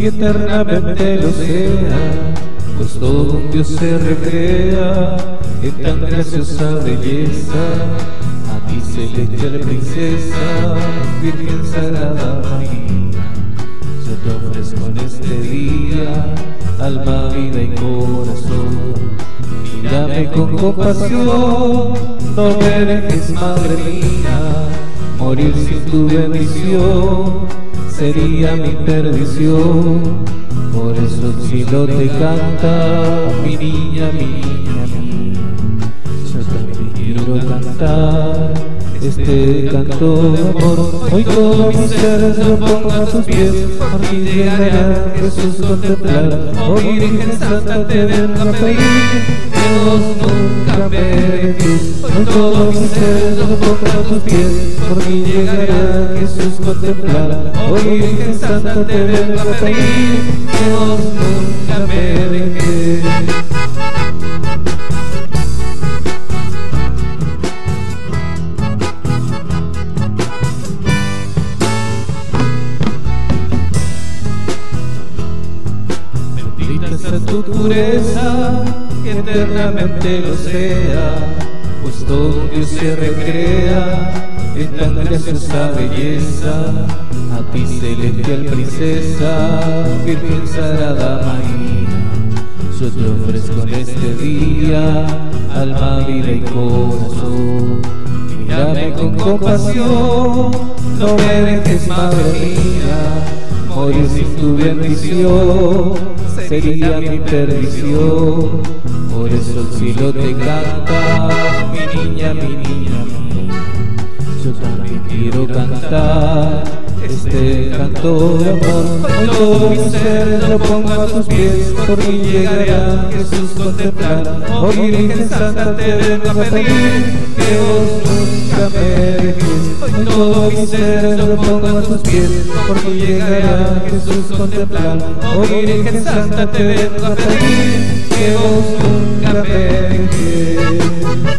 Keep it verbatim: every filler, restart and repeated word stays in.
eternamente lo sea, pues todo un Dios se recrea en tan graciosa belleza. A ti celestial princesa, Virgen Sagrada María, yo te ofrezco en este día alma, vida y corazón. Mírame con compasión, no me dejes, madre mía, morir sin tu bendición sería mi perdición. Por eso el cielo te canta, mi niña, mi niña mía. Yo también quiero cantar este canto de amor. Hoy todo mi ser se lo pongo a tus pies, por ti llegaré a Jesús contemplar. Oh Virgen Santa, te vengo a pedir que vos nunca me dejes. Hoy todo mi ser se lo pongo a tus pies, por ti llegaré a Jesús contemplar. Oh Virgen Santa, te vengo a pedir que vos nunca me dejes. Bendita tu pureza, que eternamente lo sea, pues todo un Dios se recrea en tan graciosa belleza. A ti celestial princesa, Virgen Sagrada María, yo te ofrezco en este día alma, vida y corazón. Mírame con compasión, no me dejes, madre mía, morir sin tu bendición sería mi perdición. Por eso el cielo te canta, mi niña, mi niña mía. Yo también quiero cantar este canto de amor. Hoy todo mi ser lo pongo a tus pies, por ti llegaré a Jesús contemplar. Oh Virgen Santa, te vengo a pedir que vos nunca me dejes. Hoy todo mi ser lo pongo a tus pies, por ti llegaré a Jesús contemplar. Oh Virgen Santa, te vengo a pedir que vos nunca me dejes.